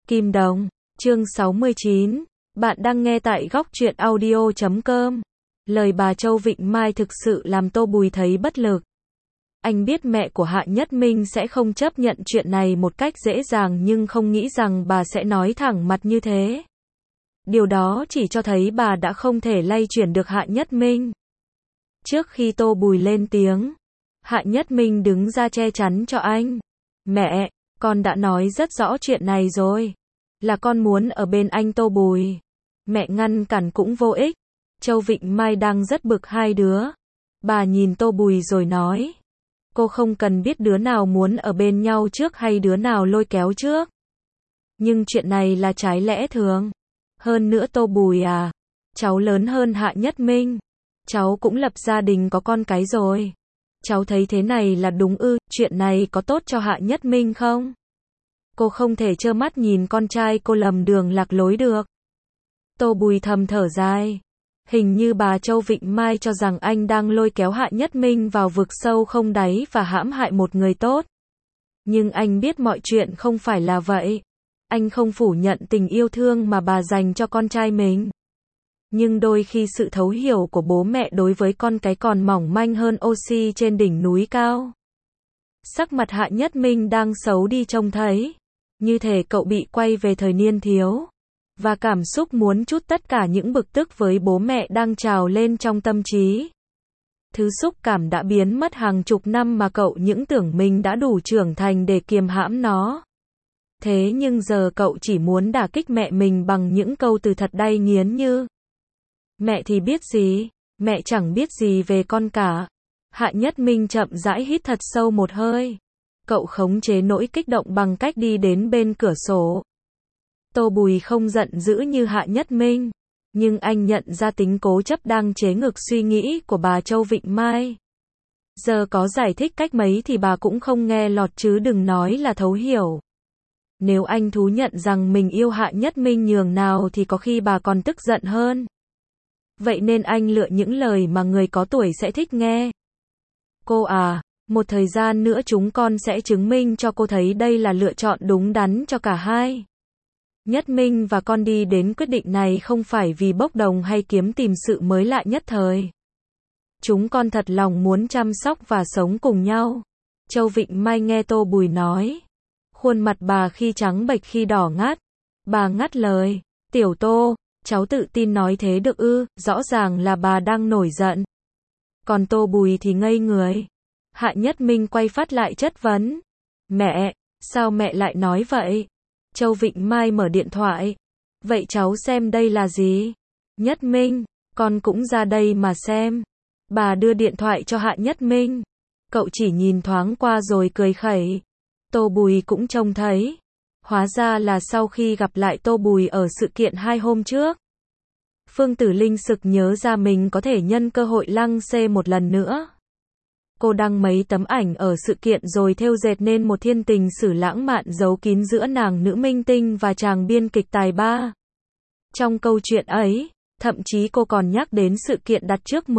Kim Đồng, chương 69. Bạn đang nghe tại góc truyện audio.com. Lời bà Châu Vịnh Mai thực sự làm Tô Bùi thấy bất lực. Anh biết mẹ của Hạ Nhất Minh sẽ không chấp nhận chuyện này một cách dễ dàng, nhưng không nghĩ rằng bà sẽ nói thẳng mặt như thế. Điều đó chỉ cho thấy bà đã không thể lay chuyển được Hạ Nhất Minh. Trước khi Tô Bùi lên tiếng, Hạ Nhất Minh đứng ra che chắn cho anh. Mẹ, con đã nói rất rõ chuyện này rồi. Là con muốn ở bên anh Tô Bùi. Mẹ ngăn cản cũng vô ích. Châu Vịnh Mai đang rất bực hai đứa. Bà nhìn Tô Bùi rồi nói. Cô không cần biết đứa nào muốn ở bên nhau trước hay đứa nào lôi kéo trước. Nhưng chuyện này là trái lẽ thường. Hơn nữa Tô Bùi à, cháu lớn hơn Hạ Nhất Minh. Cháu cũng lập gia đình có con cái rồi. Cháu thấy thế này là đúng ư? Chuyện này có tốt cho Hạ Nhất Minh không? Cô không thể trơ mắt nhìn con trai cô lầm đường lạc lối được. Tô Bùi thầm thở dài. Hình như bà Châu Vịnh Mai cho rằng anh đang lôi kéo Hạ Nhất Minh vào vực sâu không đáy và hãm hại một người tốt. Nhưng anh biết mọi chuyện không phải là vậy. Anh không phủ nhận tình yêu thương mà bà dành cho con trai mình. Nhưng đôi khi sự thấu hiểu của bố mẹ đối với con cái còn mỏng manh hơn oxy trên đỉnh núi cao. Sắc mặt Hạ Nhất Minh đang xấu đi trông thấy. Như thể cậu bị quay về thời niên thiếu. Và cảm xúc muốn trút tất cả những bực tức với bố mẹ đang trào lên trong tâm trí. Thứ xúc cảm đã biến mất hàng chục năm mà cậu những tưởng mình đã đủ trưởng thành để kiềm hãm nó. Thế nhưng giờ cậu chỉ muốn đả kích mẹ mình bằng những câu từ thật đay nghiến như: mẹ thì biết gì, mẹ chẳng biết gì về con cả. Hạ Nhất Minh chậm rãi hít thật sâu một hơi. Cậu khống chế nỗi kích động bằng cách đi đến bên cửa sổ. Tô Bùi không giận dữ như Hạ Nhất Minh, nhưng anh nhận ra tính cố chấp đang chế ngược suy nghĩ của bà Châu Vịnh Mai. Giờ có giải thích cách mấy thì bà cũng không nghe lọt chứ đừng nói là thấu hiểu. Nếu anh thú nhận rằng mình yêu Hạ Nhất Minh nhường nào thì có khi bà còn tức giận hơn. Vậy nên anh lựa những lời mà người có tuổi sẽ thích nghe. Cô à, một thời gian nữa chúng con sẽ chứng minh cho cô thấy đây là lựa chọn đúng đắn cho cả hai. Nhất Minh và con đi đến quyết định này không phải vì bốc đồng hay kiếm tìm sự mới lạ nhất thời. Chúng con thật lòng muốn chăm sóc và sống cùng nhau. Châu Vịnh Mai nghe Tô Bùi nói. Khuôn mặt bà khi trắng bệch khi đỏ ngắt. Bà ngắt lời. Tiểu Tô, cháu tự tin nói thế được ư? Rõ ràng là bà đang nổi giận. Còn Tô Bùi thì ngây người. Hạ Nhất Minh quay phát lại chất vấn. Mẹ, sao mẹ lại nói vậy? Châu Vịnh Mai mở điện thoại. Vậy cháu xem đây là gì? Nhất Minh, con cũng ra đây mà xem. Bà đưa điện thoại cho Hạ Nhất Minh. Cậu chỉ nhìn thoáng qua rồi cười khẩy. Tô Bùi cũng trông thấy. Hóa ra là sau khi gặp lại Tô Bùi ở sự kiện 2 hôm trước. Phương Tử Linh sực nhớ ra mình có thể nhân cơ hội lăng xê một lần nữa. Cô đăng mấy tấm ảnh ở sự kiện rồi thêu dệt nên một thiên tình sử lãng mạn giấu kín giữa nàng nữ minh tinh và chàng biên kịch tài ba. Trong câu chuyện ấy, thậm chí cô còn nhắc đến sự kiện đặt trước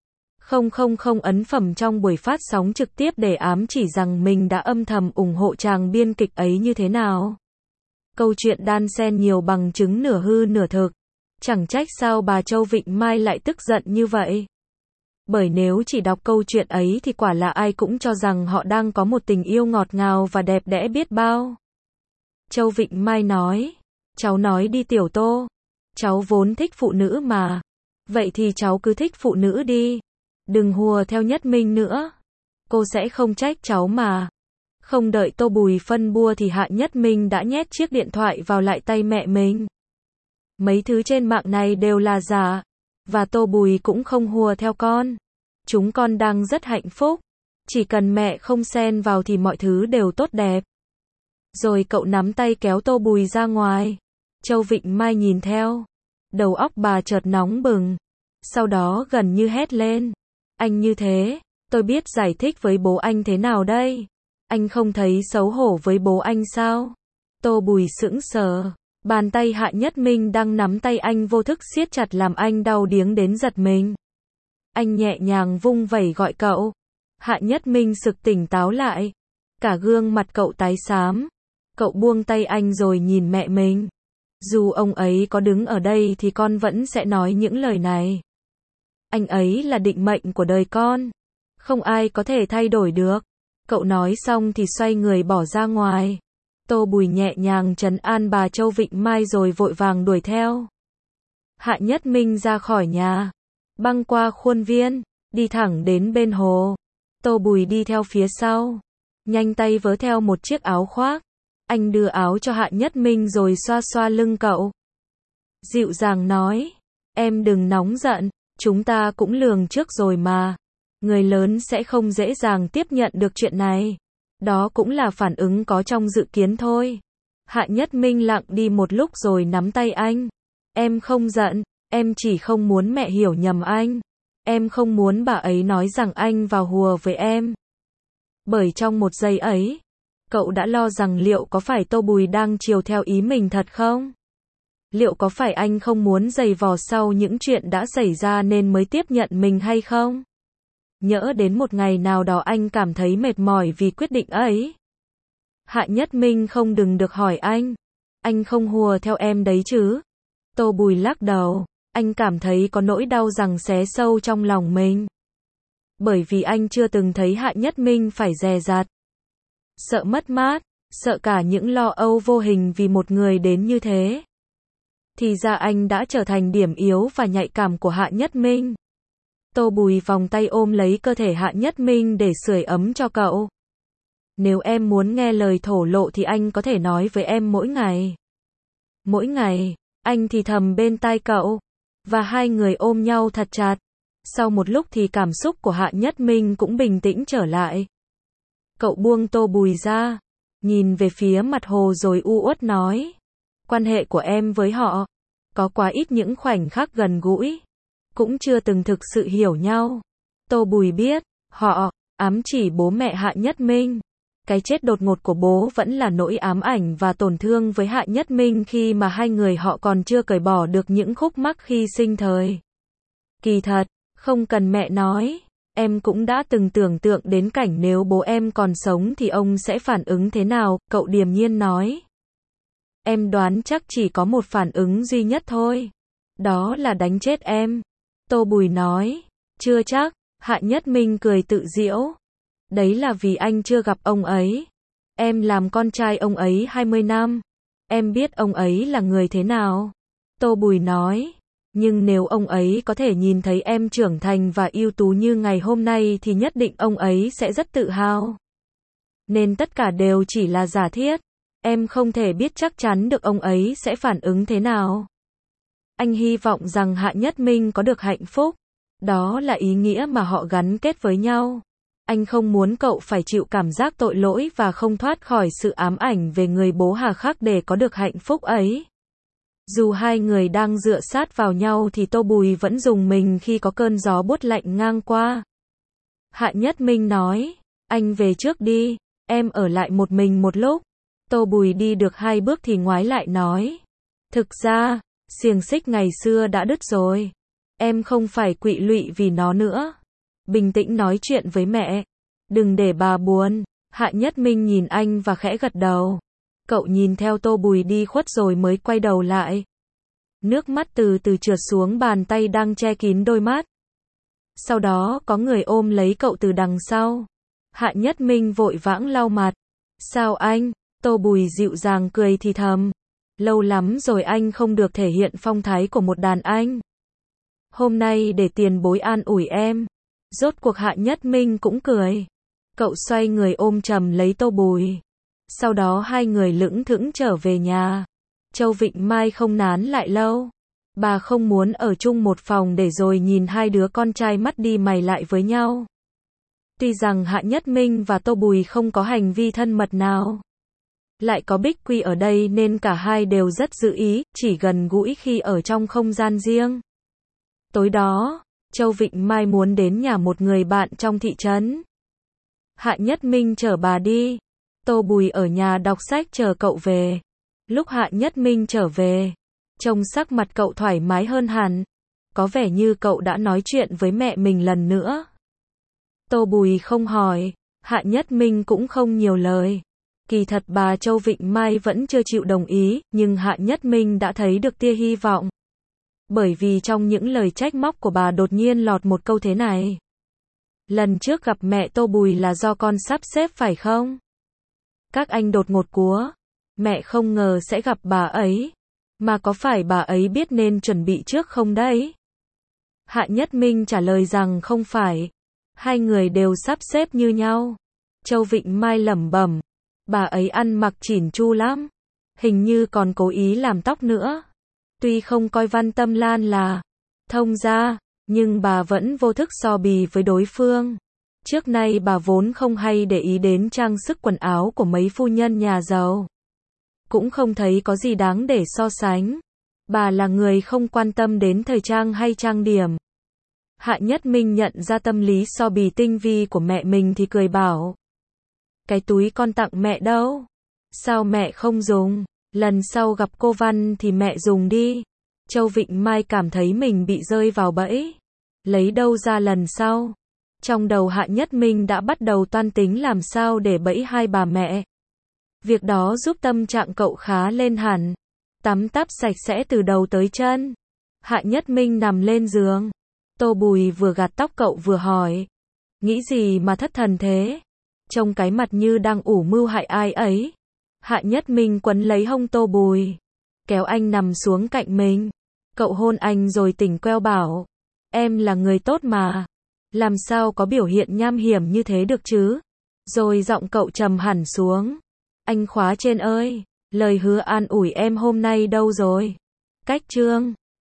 10.000 ấn phẩm trong buổi phát sóng trực tiếp để ám chỉ rằng mình đã âm thầm ủng hộ chàng biên kịch ấy như thế nào. Câu chuyện đan xen nhiều bằng chứng nửa hư nửa thực. Chẳng trách sao bà Châu Vịnh Mai lại tức giận như vậy. Bởi nếu chỉ đọc câu chuyện ấy thì quả là ai cũng cho rằng họ đang có một tình yêu ngọt ngào và đẹp đẽ biết bao. Châu Vịnh Mai nói. Cháu nói đi Tiểu Tô. Cháu vốn thích phụ nữ mà. Vậy thì cháu cứ thích phụ nữ đi. Đừng hùa theo Nhất Minh nữa. Cô sẽ không trách cháu mà. Không đợi Tô Bùi phân bua thì Hạ Nhất Minh đã nhét chiếc điện thoại vào lại tay mẹ mình. Mấy thứ trên mạng này đều là giả. Và Tô Bùi cũng không hùa theo con. Chúng con đang rất hạnh phúc. Chỉ cần mẹ không xen vào thì mọi thứ đều tốt đẹp. Rồi cậu nắm tay kéo Tô Bùi ra ngoài. Châu Vịnh Mai nhìn theo. Đầu óc bà chợt nóng bừng. Sau đó gần như hét lên. Anh như thế, tôi biết giải thích với bố anh thế nào đây? Anh không thấy xấu hổ với bố anh sao? Tô Bùi sững sờ. Bàn tay Hạ Nhất Minh đang nắm tay anh vô thức siết chặt làm anh đau điếng đến giật mình. Anh nhẹ nhàng vung vẩy gọi cậu. Hạ Nhất Minh sực tỉnh táo lại. Cả gương mặt cậu tái xám. Cậu buông tay anh rồi nhìn mẹ mình. Dù ông ấy có đứng ở đây thì con vẫn sẽ nói những lời này. Anh ấy là định mệnh của đời con. Không ai có thể thay đổi được. Cậu nói xong thì xoay người bỏ ra ngoài. Tô Bùi nhẹ nhàng trấn an bà Châu Vịnh Mai rồi vội vàng đuổi theo. Hạ Nhất Minh ra khỏi nhà, băng qua khuôn viên, đi thẳng đến bên hồ. Tô Bùi đi theo phía sau, nhanh tay vớ theo một chiếc áo khoác. Anh đưa áo cho Hạ Nhất Minh rồi xoa xoa lưng cậu. Dịu dàng nói, em đừng nóng giận, chúng ta cũng lường trước rồi mà. Người lớn sẽ không dễ dàng tiếp nhận được chuyện này. Đó cũng là phản ứng có trong dự kiến thôi. Hạ Nhất Minh lặng đi một lúc rồi nắm tay anh. Em không giận, em chỉ không muốn mẹ hiểu nhầm anh. Em không muốn bà ấy nói rằng anh vào hùa với em. Bởi trong một giây ấy, cậu đã lo rằng liệu có phải Tô Bùi đang chiều theo ý mình thật không? Liệu có phải anh không muốn giày vò sau những chuyện đã xảy ra nên mới tiếp nhận mình hay không? Nhỡ đến một ngày nào đó anh cảm thấy mệt mỏi vì quyết định ấy. Hạ Nhất Minh không đừng được hỏi anh không hùa theo em đấy chứ? Tô Bùi lắc đầu, anh cảm thấy có nỗi đau giằng xé sâu trong lòng mình. Bởi vì anh chưa từng thấy Hạ Nhất Minh phải dè dặt. Sợ mất mát, sợ cả những lo âu vô hình vì một người đến như thế. Thì ra anh đã trở thành điểm yếu và nhạy cảm của Hạ Nhất Minh. Tô Bùi vòng tay ôm lấy cơ thể Hạ Nhất Minh để sưởi ấm cho cậu. Nếu em muốn nghe lời thổ lộ thì anh có thể nói với em mỗi ngày. Mỗi ngày, anh thì thầm bên tai cậu. Và hai người ôm nhau thật chặt. Sau một lúc thì cảm xúc của Hạ Nhất Minh cũng bình tĩnh trở lại. Cậu buông Tô Bùi ra, nhìn về phía mặt hồ rồi u uất nói. Quan hệ của em với họ, có quá ít những khoảnh khắc gần gũi. Cũng chưa từng thực sự hiểu nhau. Tô Bùi biết, họ, ám chỉ bố mẹ Hạ Nhất Minh. Cái chết đột ngột của bố vẫn là nỗi ám ảnh và tổn thương với Hạ Nhất Minh khi mà hai người họ còn chưa cởi bỏ được những khúc mắc khi sinh thời. Kỳ thật, không cần mẹ nói, em cũng đã từng tưởng tượng đến cảnh nếu bố em còn sống thì ông sẽ phản ứng thế nào, cậu điềm nhiên nói. Em đoán chắc chỉ có một phản ứng duy nhất thôi. Đó là đánh chết em. Tô Bùi nói, chưa chắc, Hạ Nhất Minh cười tự giễu. Đấy là vì anh chưa gặp ông ấy. Em làm con trai ông ấy 20 năm. Em biết ông ấy là người thế nào. Tô Bùi nói, nhưng nếu ông ấy có thể nhìn thấy em trưởng thành và ưu tú như ngày hôm nay thì nhất định ông ấy sẽ rất tự hào. Nên tất cả đều chỉ là giả thiết. Em không thể biết chắc chắn được ông ấy sẽ phản ứng thế nào. Anh hy vọng rằng Hạ Nhất Minh có được hạnh phúc. Đó là ý nghĩa mà họ gắn kết với nhau. Anh không muốn cậu phải chịu cảm giác tội lỗi và không thoát khỏi sự ám ảnh về người bố hà khắc để có được hạnh phúc ấy. Dù hai người đang dựa sát vào nhau thì Tô Bùi vẫn rùng mình khi có cơn gió buốt lạnh ngang qua. Hạ Nhất Minh nói, anh về trước đi, em ở lại một mình một lúc. Tô Bùi đi được 2 bước thì ngoái lại nói, thực ra, xiềng xích ngày xưa đã đứt rồi. Em không phải quỵ lụy vì nó nữa. Bình tĩnh nói chuyện với mẹ. Đừng để bà buồn. Hạ Nhất Minh nhìn anh và khẽ gật đầu. Cậu nhìn theo Tô Bùi đi khuất rồi mới quay đầu lại. Nước mắt từ từ trượt xuống bàn tay đang che kín đôi mắt. Sau đó có người ôm lấy cậu từ đằng sau. Hạ Nhất Minh vội vãng lau mặt. Sao anh? Tô Bùi dịu dàng cười thì thầm. Lâu lắm rồi anh không được thể hiện phong thái của một đàn anh. Hôm nay để tiền bối an ủi em. Rốt cuộc Hạ Nhất Minh cũng cười. Cậu xoay người ôm chầm lấy Tô Bùi. Sau đó hai người lững thững trở về nhà. Châu Vịnh Mai không nán lại lâu. Bà không muốn ở chung một phòng để rồi nhìn hai đứa con trai mắt đi mày lại với nhau. Tuy rằng Hạ Nhất Minh và Tô Bùi không có hành vi thân mật nào. Lại có Bích Quy ở đây nên cả hai đều rất giữ ý, chỉ gần gũi khi ở trong không gian riêng. Tối đó, Châu Vịnh Mai muốn đến nhà một người bạn trong thị trấn. Hạ Nhất Minh chở bà đi. Tô Bùi ở nhà đọc sách chờ cậu về. Lúc Hạ Nhất Minh trở về, trông sắc mặt cậu thoải mái hơn hẳn. Có vẻ như cậu đã nói chuyện với mẹ mình lần nữa. Tô Bùi không hỏi, Hạ Nhất Minh cũng không nhiều lời. Kỳ thật bà Châu Vịnh Mai vẫn chưa chịu đồng ý, nhưng Hạ Nhất Minh đã thấy được tia hy vọng. Bởi vì trong những lời trách móc của bà đột nhiên lọt một câu thế này. Lần trước gặp mẹ Tô Bùi là do con sắp xếp phải không? Các anh đột ngột cúa. Mẹ không ngờ sẽ gặp bà ấy. Mà có phải bà ấy biết nên chuẩn bị trước không đấy? Hạ Nhất Minh trả lời rằng không phải. Hai người đều sắp xếp như nhau. Châu Vịnh Mai lẩm bẩm. Bà ấy ăn mặc chỉn chu lắm. Hình như còn cố ý làm tóc nữa. Tuy không coi Văn Tâm Lan là thông gia, nhưng bà vẫn vô thức so bì với đối phương. Trước nay bà vốn không hay để ý đến trang sức quần áo của mấy phu nhân nhà giàu. Cũng không thấy có gì đáng để so sánh. Bà là người không quan tâm đến thời trang hay trang điểm. Hạ Nhất Minh nhận ra tâm lý so bì tinh vi của mẹ mình thì cười bảo. Cái túi con tặng mẹ đâu? Sao mẹ không dùng? Lần sau gặp cô Văn thì mẹ dùng đi. Châu Vịnh Mai cảm thấy mình bị rơi vào bẫy. Lấy đâu ra lần sau? Trong đầu Hạ Nhất Minh đã bắt đầu toan tính làm sao để bẫy hai bà mẹ. Việc đó giúp tâm trạng cậu khá lên hẳn. Tắm táp sạch sẽ từ đầu tới chân. Hạ Nhất Minh nằm lên giường. Tô Bùi vừa gạt tóc cậu vừa hỏi. Nghĩ gì mà thất thần thế? Trông cái mặt như đang ủ mưu hại ai ấy. Hạ Nhất Minh quấn lấy hông Tô Bùi. Kéo anh nằm xuống cạnh mình. Cậu hôn anh rồi tỉnh queo bảo. Em là người tốt mà. Làm sao có biểu hiện nham hiểm như thế được chứ? Rồi giọng cậu trầm hẳn xuống. Anh khóa trên ơi. Lời hứa an ủi em hôm nay đâu rồi? Cách chương